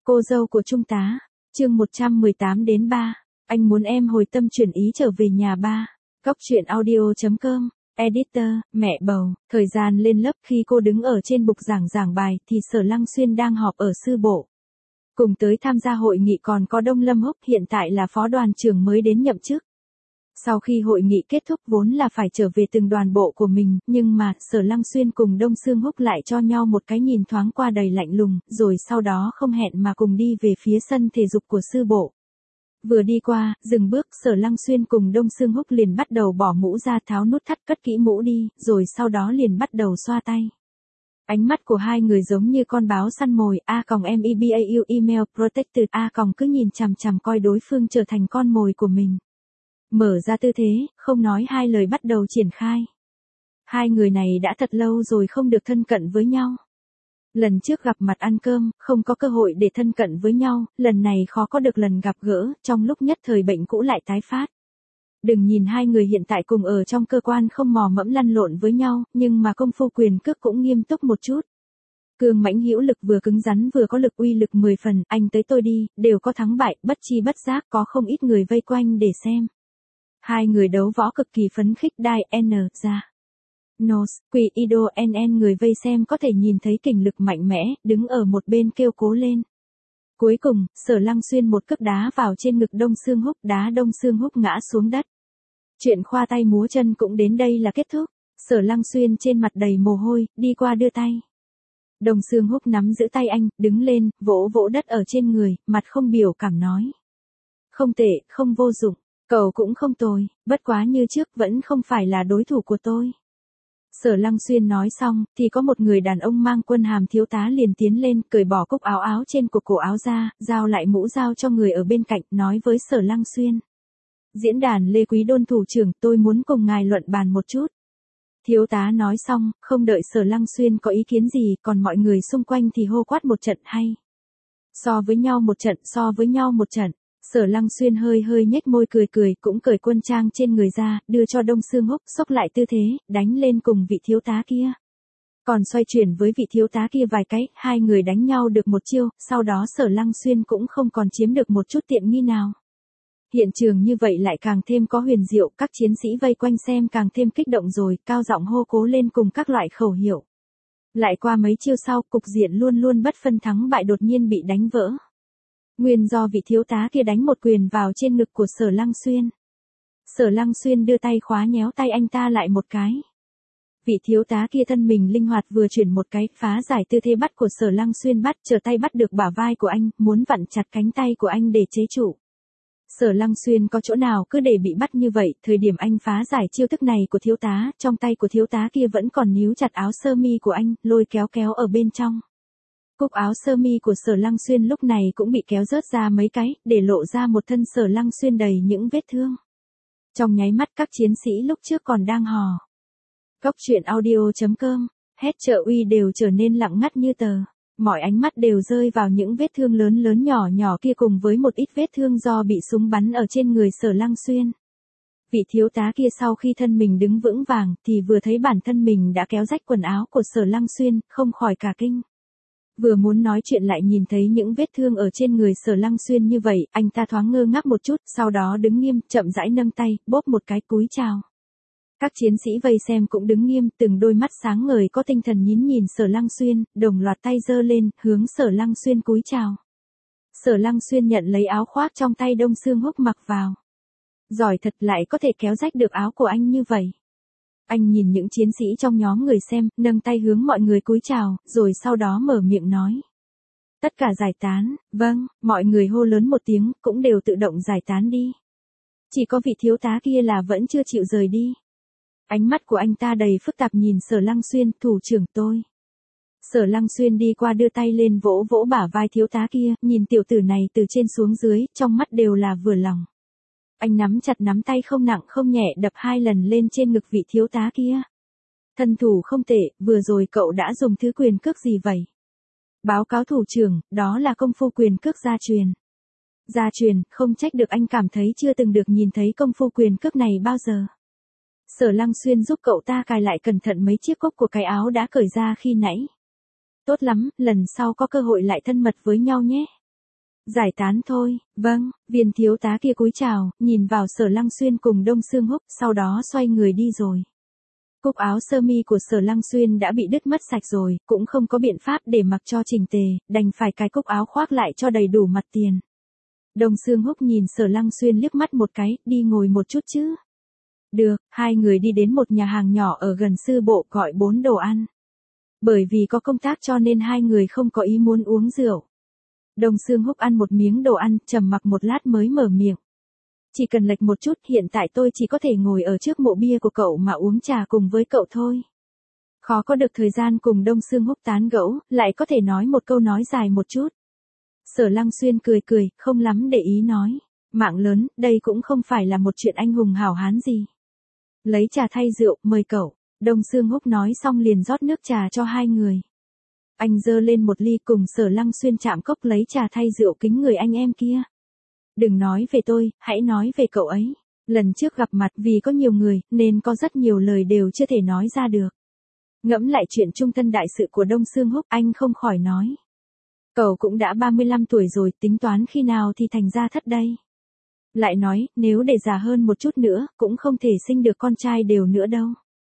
Cô dâu của Trung tá. Chương 118 đến 3. Anh muốn em hồi tâm chuyển ý trở về nhà ba. Góc truyện audio.com. Editor, mẹ bầu. Thời gian lên lớp khi cô đứng ở trên bục giảng bài thì Sở Lăng Xuyên đang họp ở sư bộ. Cùng tới tham gia hội nghị còn có Đông Lâm Húc, hiện tại là phó đoàn trưởng mới đến nhậm chức. Sau khi hội nghị kết thúc vốn là phải trở về từng đoàn bộ của mình, nhưng mà Sở Lăng Xuyên cùng Đông Sương Húc lại cho nhau một cái nhìn thoáng qua đầy lạnh lùng, rồi sau đó không hẹn mà cùng đi về phía sân thể dục của sư bộ. Vừa đi qua, dừng bước, Sở Lăng Xuyên cùng Đông Sương Húc liền bắt đầu bỏ mũ ra, tháo nút thắt, cất kỹ mũ đi, rồi sau đó liền bắt đầu xoa tay. Ánh mắt của hai người giống như con báo săn mồi, MEBAU email protected, cứ nhìn chằm chằm coi đối phương trở thành con mồi của mình. Mở ra tư thế, không nói hai lời bắt đầu triển khai. Hai người này đã thật lâu rồi không được thân cận với nhau. Lần trước gặp mặt ăn cơm, không có cơ hội để thân cận với nhau, lần này khó có được lần gặp gỡ, trong lúc nhất thời bệnh cũ lại tái phát. Đừng nhìn hai người hiện tại cùng ở trong cơ quan không mò mẫm lăn lộn với nhau, nhưng mà công phu quyền cước cũng nghiêm túc một chút. Cương mãnh hữu lực, vừa cứng rắn vừa có lực, uy lực 10 phần, anh tới tôi đi, đều có thắng bại, bất chi bất giác có không ít người vây quanh để xem. Hai người đấu võ cực kỳ phấn khích, đai N ra. Nos, Quỷ Ido NN, người vây xem có thể nhìn thấy kình lực mạnh mẽ, đứng ở một bên kêu cố lên. Cuối cùng, Sở Lăng Xuyên một cước đá vào trên ngực Đông Sương Húc, đá Đông Sương Húc ngã xuống đất. Chuyện khoa tay múa chân cũng đến đây là kết thúc. Sở Lăng Xuyên trên mặt đầy mồ hôi, đi qua đưa tay. Đông Sương Húc nắm giữ tay anh, đứng lên, vỗ vỗ đất ở trên người, mặt không biểu cảm nói. Không tệ, không vô dụng. Cậu cũng không tồi, bất quá như trước vẫn không phải là đối thủ của tôi. Sở Lăng Xuyên nói xong, thì có một người đàn ông mang quân hàm thiếu tá liền tiến lên, cởi bỏ cúc áo trên của cổ áo ra, giao lại mũ dao cho người ở bên cạnh, nói với Sở Lăng Xuyên. Diễn đàn Lê Quý Đôn thủ trưởng, tôi muốn cùng ngài luận bàn một chút. Thiếu tá nói xong, không đợi Sở Lăng Xuyên có ý kiến gì, còn mọi người xung quanh thì hô quát một trận hay. So với nhau một trận. Sở Lăng Xuyên hơi nhếch môi cười, cũng cởi quân trang trên người ra, đưa cho Đông Sương Húc, xốc lại tư thế, đánh lên cùng vị thiếu tá kia. Còn xoay chuyển với vị thiếu tá kia vài cái, hai người đánh nhau được một chiêu, sau đó Sở Lăng Xuyên cũng không còn chiếm được một chút tiện nghi nào. Hiện trường như vậy lại càng thêm có huyền diệu, các chiến sĩ vây quanh xem càng thêm kích động rồi, cao giọng hô cố lên cùng các loại khẩu hiệu. Lại qua mấy chiêu sau, cục diện luôn bất phân thắng bại đột nhiên bị đánh vỡ. Nguyên do vị thiếu tá kia đánh một quyền vào trên ngực của Sở Lăng Xuyên. Sở Lăng Xuyên đưa tay khóa nhéo tay anh ta lại một cái. Vị thiếu tá kia thân mình linh hoạt vừa chuyển một cái, phá giải tư thế bắt của Sở Lăng Xuyên, trở tay bắt được bả vai của anh, muốn vặn chặt cánh tay của anh để chế trụ. Sở Lăng Xuyên có chỗ nào cứ để bị bắt như vậy, thời điểm anh phá giải chiêu thức này của thiếu tá, trong tay của thiếu tá kia vẫn còn níu chặt áo sơ mi của anh, lôi kéo ở bên trong. Cúc áo sơ mi của Sở Lăng Xuyên lúc này cũng bị kéo rớt ra mấy cái, để lộ ra một thân Sở Lăng Xuyên đầy những vết thương. Trong nháy mắt các chiến sĩ lúc trước còn đang hò. Góc truyện audio.com, hét trợ uy đều trở nên lặng ngắt như tờ. Mọi ánh mắt đều rơi vào những vết thương lớn nhỏ kia cùng với một ít vết thương do bị súng bắn ở trên người Sở Lăng Xuyên. Vị thiếu tá kia sau khi thân mình đứng vững vàng thì vừa thấy bản thân mình đã kéo rách quần áo của Sở Lăng Xuyên, không khỏi cả kinh. Vừa muốn nói chuyện lại nhìn thấy những vết thương ở trên người Sở Lăng Xuyên như vậy, anh ta thoáng ngơ ngác một chút, sau đó đứng nghiêm, chậm rãi nâng tay, bóp một cái cúi chào. Các chiến sĩ vây xem cũng đứng nghiêm, từng đôi mắt sáng ngời có tinh thần nhìn Sở Lăng Xuyên, đồng loạt tay giơ lên, hướng Sở Lăng Xuyên cúi chào. Sở Lăng Xuyên nhận lấy áo khoác trong tay Đông Sương Húc mặc vào. Giỏi thật, lại có thể kéo rách được áo của anh như vậy. Anh nhìn những chiến sĩ trong nhóm người xem, nâng tay hướng mọi người cúi chào, rồi sau đó mở miệng nói. Tất cả giải tán, vâng, mọi người hô lớn một tiếng, cũng đều tự động giải tán đi. Chỉ có vị thiếu tá kia là vẫn chưa chịu rời đi. Ánh mắt của anh ta đầy phức tạp nhìn Sở Lăng Xuyên, thủ trưởng tôi. Sở Lăng Xuyên đi qua đưa tay lên vỗ bả vai thiếu tá kia, nhìn tiểu tử này từ trên xuống dưới, trong mắt đều là vừa lòng. Anh nắm chặt nắm tay không nặng không nhẹ đập 2 lần lên trên ngực vị thiếu tá kia. Thân thủ không tệ, vừa rồi cậu đã dùng thứ quyền cước gì vậy? Báo cáo thủ trưởng, đó là công phu quyền cước gia truyền. Gia truyền, không trách được anh cảm thấy chưa từng được nhìn thấy công phu quyền cước này bao giờ. Sở Lăng Xuyên giúp cậu ta cài lại cẩn thận mấy chiếc cúc của cái áo đã cởi ra khi nãy. Tốt lắm, lần sau có cơ hội lại thân mật với nhau nhé. Giải tán thôi, vâng, viên thiếu tá kia cúi chào, nhìn vào Sở Lăng Xuyên cùng Đông Sương Húc, sau đó xoay người đi rồi. Cúc áo sơ mi của Sở Lăng Xuyên đã bị đứt mất sạch rồi, cũng không có biện pháp để mặc cho chỉnh tề, đành phải cài cúc áo khoác lại cho đầy đủ mặt tiền. Đông Sương Húc nhìn Sở Lăng Xuyên liếc mắt một cái, đi ngồi một chút chứ. Được, hai người đi đến một nhà hàng nhỏ ở gần sư bộ gọi 4 đồ ăn. Bởi vì có công tác cho nên hai người không có ý muốn uống rượu. Đông Sương Húc ăn một miếng đồ ăn, trầm mặc một lát mới mở miệng. Chỉ cần lệch một chút, hiện tại tôi chỉ có thể ngồi ở trước mộ bia của cậu mà uống trà cùng với cậu thôi. Khó có được thời gian cùng Đông Sương Húc tán gẫu, lại có thể nói một câu nói dài một chút. Sở Lăng Xuyên cười cười, không lắm để ý nói. Mạng lớn, đây cũng không phải là một chuyện anh hùng hảo hán gì. Lấy trà thay rượu, mời cậu. Đông Sương Húc nói xong liền rót nước trà cho hai người. Anh giơ lên một ly cùng Sở Lăng Xuyên chạm cốc lấy trà thay rượu kính người anh em kia. Đừng nói về tôi, hãy nói về cậu ấy. Lần trước gặp mặt vì có nhiều người, nên có rất nhiều lời đều chưa thể nói ra được. Ngẫm lại chuyện trung thân đại sự của Đông Sương Húc, anh không khỏi nói. Cậu cũng đã 35 tuổi rồi, tính toán khi nào thì thành gia thất đây. Lại nói, nếu để già hơn một chút nữa, cũng không thể sinh được con trai đều nữa đâu.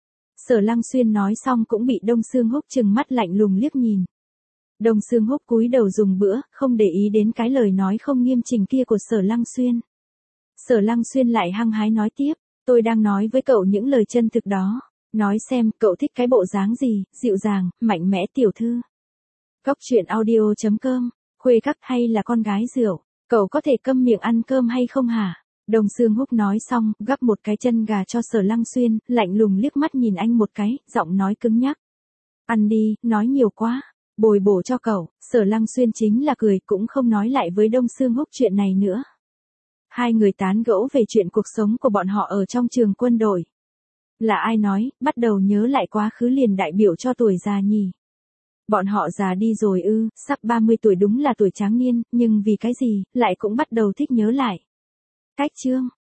Sở Lăng Xuyên nói xong cũng bị Đông Sương Húc trừng mắt lạnh lùng liếc nhìn. Đông Sương Húc cúi đầu dùng bữa, không để ý đến cái lời nói không nghiêm chỉnh kia của Sở Lăng Xuyên. Sở Lăng Xuyên lại hăng hái nói tiếp, tôi đang nói với cậu những lời chân thực đó. Nói xem, cậu thích cái bộ dáng gì, dịu dàng, mạnh mẽ tiểu thư. Góc truyện audio.com, khuê các hay là con gái rượu, cậu có thể câm miệng ăn cơm hay không hả? Đông Sương Húc nói xong, gắp một cái chân gà cho Sở Lăng Xuyên, lạnh lùng liếc mắt nhìn anh một cái, giọng nói cứng nhắc. Ăn đi, nói nhiều quá, bồi bổ cho cậu. Sở Lăng Xuyên chính là cười, cũng không nói lại với Đông Sương Húc chuyện này nữa. Hai người tán gẫu về chuyện cuộc sống của bọn họ ở trong trường quân đội. Là ai nói, bắt đầu nhớ lại quá khứ liền đại biểu cho tuổi già nhỉ? Bọn họ già đi rồi ư, sắp 30 tuổi đúng là tuổi tráng niên, nhưng vì cái gì, lại cũng bắt đầu thích nhớ lại. Cách chương